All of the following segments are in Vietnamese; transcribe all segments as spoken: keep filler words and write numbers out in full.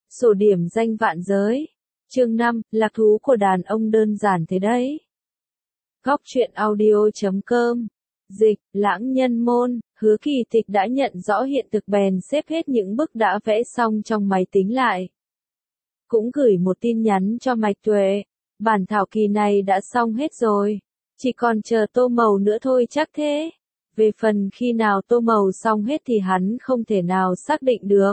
Sổ điểm danh vạn giới. Chương năm, lạc thú của đàn ông đơn giản thế đấy. Góc truyện audio chấm com. Dịch, lãng nhân môn, Hứa Kỳ Tịch đã nhận rõ hiện thực bèn xếp hết những bức đã vẽ xong trong máy tính lại. Cũng gửi một tin nhắn cho Mạch Tuệ. Bản thảo kỳ này đã xong hết rồi. Chỉ còn chờ tô màu nữa thôi chắc thế. Về phần khi nào tô màu xong hết thì hắn không thể nào xác định được.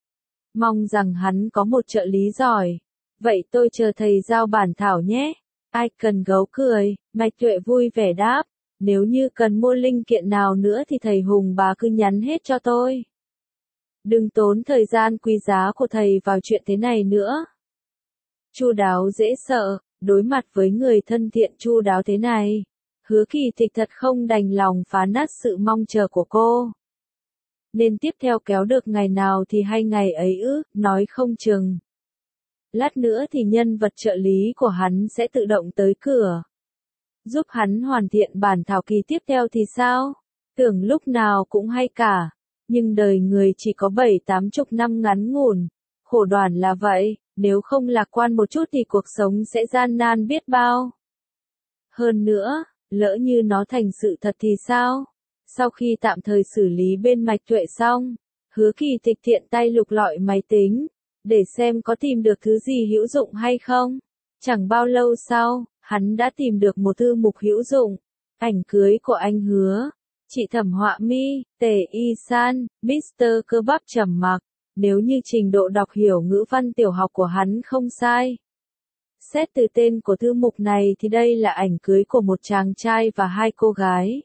Mong rằng hắn có một trợ lý giỏi. Vậy tôi chờ thầy giao bản thảo nhé. Ai cần gấu cười, Mạch Tuệ vui vẻ đáp. Nếu như cần mua linh kiện nào nữa thì thầy Hùng bà cứ nhắn hết cho tôi. Đừng tốn thời gian quý giá của thầy vào chuyện thế này nữa. Chu đáo dễ sợ, đối mặt với người thân thiện chu đáo thế này. Hứa Kỳ Tịch thật không đành lòng phá nát sự mong chờ của cô. Nên tiếp theo kéo được ngày nào thì hay ngày ấy ư, nói không chừng. Lát nữa thì nhân vật trợ lý của hắn sẽ tự động tới cửa. Giúp hắn hoàn thiện bản thảo kỳ tiếp theo thì sao? Tưởng lúc nào cũng hay cả. Nhưng đời người chỉ có bảy tám chục năm ngắn ngủn. Khổ đoàn là vậy, nếu không lạc quan một chút thì cuộc sống sẽ gian nan biết bao. Hơn nữa, lỡ như nó thành sự thật thì sao? Sau khi tạm thời xử lý bên Mạch Tuệ xong, Hứa Kỳ Tịch tiện tay lục lọi máy tính, để xem có tìm được thứ gì hữu dụng hay không. Chẳng bao lâu sau, hắn đã tìm được một thư mục hữu dụng, ảnh cưới của anh Hứa. Chị Thẩm Họa Mi, Tề Y San, mít tơ Cơ Bắp trầm mặc, nếu như trình độ đọc hiểu ngữ văn tiểu học của hắn không sai. Xét từ tên của thư mục này thì đây là ảnh cưới của một chàng trai và hai cô gái.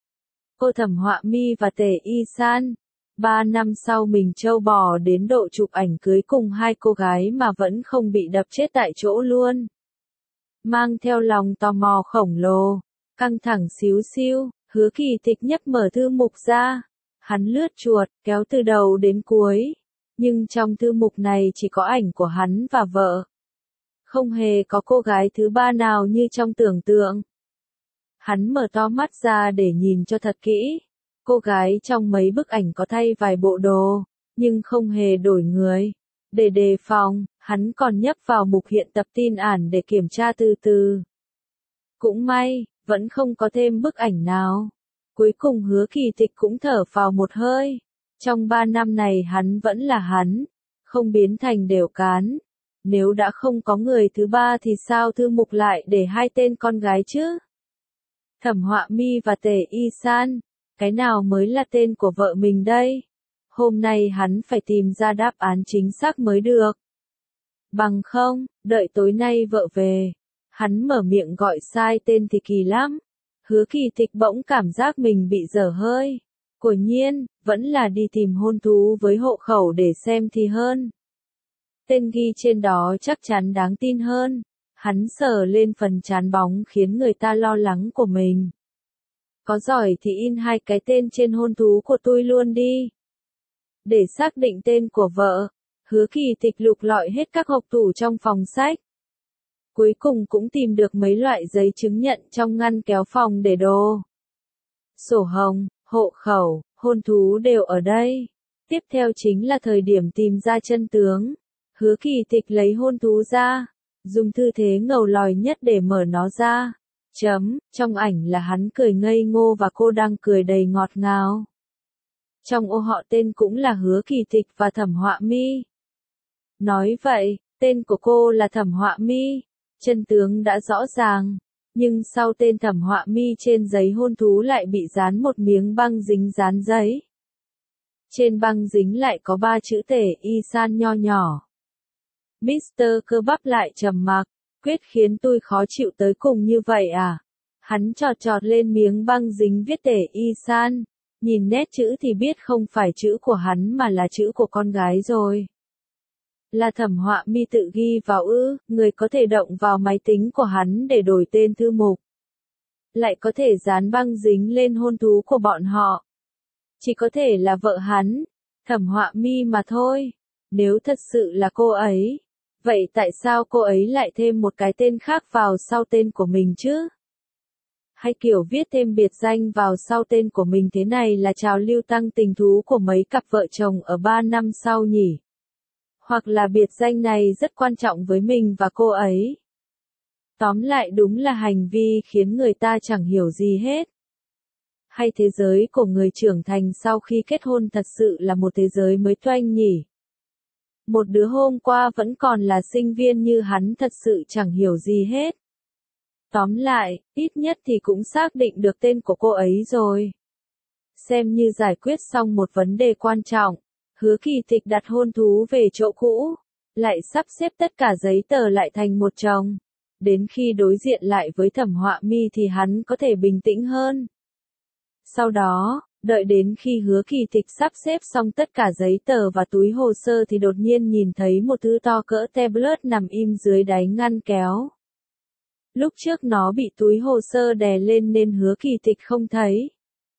Cô Thẩm Họa Mi và Tề Y San, ba năm sau mình trâu bò đến độ chụp ảnh cưới cùng hai cô gái mà vẫn không bị đập chết tại chỗ luôn. Mang theo lòng tò mò khổng lồ, căng thẳng xíu xiu, Hứa Kỳ Tịch nhấp mở thư mục ra. Hắn lướt chuột, kéo từ đầu đến cuối. Nhưng trong thư mục này chỉ có ảnh của hắn và vợ. Không hề có cô gái thứ ba nào như trong tưởng tượng. Hắn mở to mắt ra để nhìn cho thật kỹ. Cô gái trong mấy bức ảnh có thay vài bộ đồ, nhưng không hề đổi người. Để đề phòng, hắn còn nhấp vào mục hiện tập tin ản để kiểm tra từ từ. Cũng may, vẫn không có thêm bức ảnh nào. Cuối cùng Hứa Kỳ Tịch cũng thở phào một hơi. Trong ba năm này hắn vẫn là hắn, không biến thành đều cán. Nếu đã không có người thứ ba thì sao thư mục lại để hai tên con gái chứ? Thẩm Họa Mi và Tề Y San, cái nào mới là tên của vợ mình đây? Hôm nay hắn phải tìm ra đáp án chính xác mới được. Bằng không, đợi tối nay vợ về, hắn mở miệng gọi sai tên thì kỳ lắm. Hứa Kỳ Tịch bỗng cảm giác mình bị dở hơi. Quả nhiên, vẫn là đi tìm hôn thú với hộ khẩu để xem thì hơn. Tên ghi trên đó chắc chắn đáng tin hơn. Hắn sờ lên phần trán bóng khiến người ta lo lắng của mình. Có giỏi thì in hai cái tên trên hôn thú của tôi luôn đi. Để xác định tên của vợ, Hứa Kỳ Tịch lục lọi hết các hộc tủ trong phòng sách. Cuối cùng cũng tìm được mấy loại giấy chứng nhận trong ngăn kéo phòng để đồ. Sổ hồng, hộ khẩu, hôn thú đều ở đây. Tiếp theo chính là thời điểm tìm ra chân tướng. Hứa Kỳ Tịch lấy hôn thú ra, dùng tư thế ngầu lòi nhất để mở nó ra. Chấm, trong ảnh là hắn cười ngây ngô và cô đang cười đầy ngọt ngào. Trong ô họ tên cũng là Hứa Kỳ Tịch và Thẩm Họa Mi. Nói vậy, tên của cô là Thẩm Họa Mi. Chân tướng đã rõ ràng, nhưng sau tên Thẩm Họa Mi trên giấy hôn thú lại bị dán một miếng băng dính dán giấy. Trên băng dính lại có ba chữ Tề Y San nho nhỏ. mít tơ Cơ Bắp lại trầm mặc, quyết khiến tôi khó chịu tới cùng như vậy à? Hắn chọt chọt lên miếng băng dính viết Tề Y San, nhìn nét chữ thì biết không phải chữ của hắn mà là chữ của con gái rồi. Là Thẩm Họa Mi tự ghi vào ư, người có thể động vào máy tính của hắn để đổi tên thư mục. Lại có thể dán băng dính lên hôn thú của bọn họ. Chỉ có thể là vợ hắn, Thẩm Họa Mi mà thôi. Nếu thật sự là cô ấy, vậy tại sao cô ấy lại thêm một cái tên khác vào sau tên của mình chứ? Hay kiểu viết thêm biệt danh vào sau tên của mình thế này là trào lưu tăng tình thú của mấy cặp vợ chồng ở ba năm sau nhỉ? Hoặc là biệt danh này rất quan trọng với mình và cô ấy. Tóm lại đúng là hành vi khiến người ta chẳng hiểu gì hết. Hay thế giới của người trưởng thành sau khi kết hôn thật sự là một thế giới mới toanh nhỉ? Một đứa hôm qua vẫn còn là sinh viên như hắn thật sự chẳng hiểu gì hết. Tóm lại, ít nhất thì cũng xác định được tên của cô ấy rồi. Xem như giải quyết xong một vấn đề quan trọng. Hứa Kỳ Tịch đặt hôn thú về chỗ cũ, lại sắp xếp tất cả giấy tờ lại thành một chồng. Đến khi đối diện lại với Thẩm Họa Mi thì hắn có thể bình tĩnh hơn. Sau đó, đợi đến khi Hứa Kỳ Tịch sắp xếp xong tất cả giấy tờ và túi hồ sơ thì đột nhiên nhìn thấy một thứ to cỡ tablet nằm im dưới đáy ngăn kéo. Lúc trước nó bị túi hồ sơ đè lên nên Hứa Kỳ Tịch không thấy.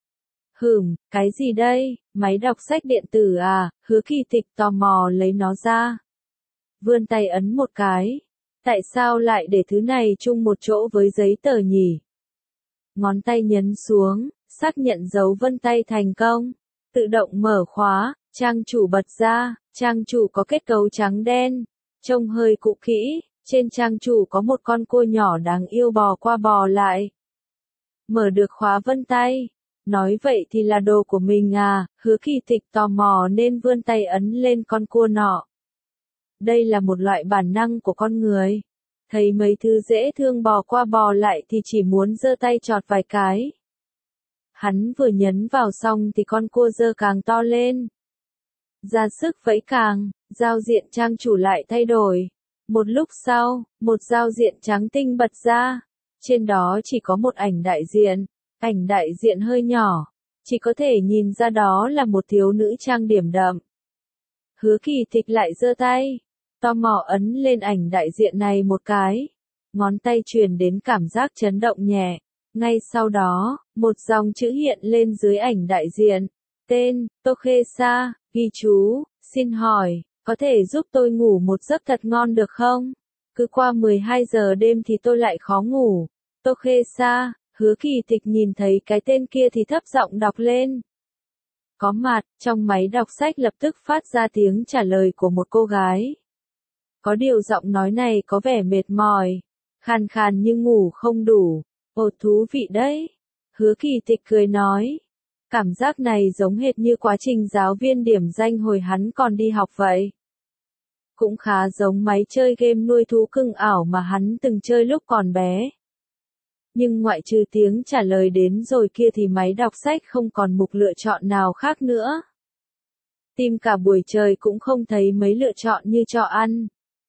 Hừm, cái gì đây, máy đọc sách điện tử à, Hứa Kỳ Tịch tò mò lấy nó ra. Vươn tay ấn một cái. Tại sao lại để thứ này chung một chỗ với giấy tờ nhỉ? Ngón tay nhấn xuống, xác nhận dấu vân tay thành công. Tự động mở khóa, trang chủ bật ra, trang chủ có kết cấu trắng đen, trông hơi cũ kỹ, trên trang chủ có một con cua nhỏ đáng yêu bò qua bò lại. Mở được khóa vân tay. Nói vậy thì là đồ của mình à, Hứa Kỳ Tịch tò mò nên vươn tay ấn lên con cua nọ. Đây là một loại bản năng của con người. Thấy mấy thứ dễ thương bò qua bò lại thì chỉ muốn giơ tay chọt vài cái. Hắn vừa nhấn vào xong thì con cua giơ càng to lên. Ra sức vẫy càng, giao diện trang chủ lại thay đổi. Một lúc sau, một giao diện trắng tinh bật ra. Trên đó chỉ có một ảnh đại diện. Ảnh đại diện hơi nhỏ, chỉ có thể nhìn ra đó là một thiếu nữ trang điểm đậm. Hứa Kỳ Tịch lại giơ tay, tò mò ấn lên ảnh đại diện này một cái. Ngón tay truyền đến cảm giác chấn động nhẹ. Ngay sau đó, một dòng chữ hiện lên dưới ảnh đại diện. Tên, Tokesa, ghi chú, xin hỏi, có thể giúp tôi ngủ một giấc thật ngon được không? Cứ qua mười hai giờ đêm thì tôi lại khó ngủ. Tokesa. Hứa Kỳ Tịch nhìn thấy cái tên kia thì thấp giọng đọc lên. Có mặt, trong máy đọc sách lập tức phát ra tiếng trả lời của một cô gái. Có điều giọng nói này có vẻ mệt mỏi, khàn khàn như ngủ không đủ. Ồ, thú vị đấy. Hứa Kỳ Tịch cười nói. Cảm giác này giống hệt như quá trình giáo viên điểm danh hồi hắn còn đi học vậy. Cũng khá giống máy chơi game nuôi thú cưng ảo mà hắn từng chơi lúc còn bé. Nhưng ngoại trừ tiếng trả lời đến rồi kia thì máy đọc sách không còn mục lựa chọn nào khác nữa. Tìm cả buổi trời cũng không thấy mấy lựa chọn như cho ăn,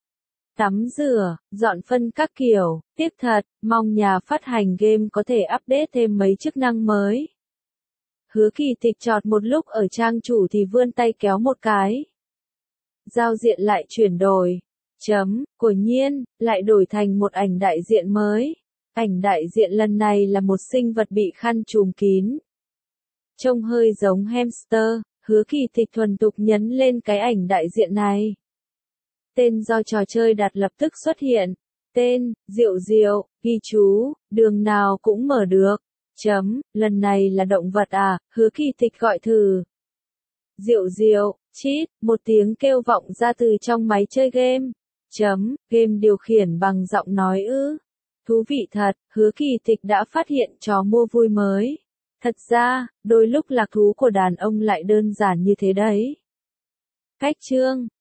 tắm rửa, dọn phân các kiểu. Tiếc thật, mong nhà phát hành game có thể update thêm mấy chức năng mới. Hứa Kỳ Tịch chọt một lúc ở trang chủ thì vươn tay kéo một cái. Giao diện lại chuyển đổi. Chấm, của nhiên, lại đổi thành một ảnh đại diện mới. Ảnh đại diện lần này là một sinh vật bị khăn trùm kín. Trông hơi giống hamster, Hứa Kỳ Tịch thuần thục nhấn lên cái ảnh đại diện này. Tên do trò chơi đặt lập tức xuất hiện. Tên, Diệu Diệu, ghi chú, đường nào cũng mở được. Chấm, lần này là động vật à, Hứa Kỳ Tịch gọi thử. Diệu Diệu, chít, một tiếng kêu vọng ra từ trong máy chơi game. Chấm, game điều khiển bằng giọng nói ư. Thú vị thật, Hứa Kỳ Tịch đã phát hiện trò mua vui mới. Thật ra, đôi lúc lạc thú của đàn ông lại đơn giản như thế đấy. Cách chương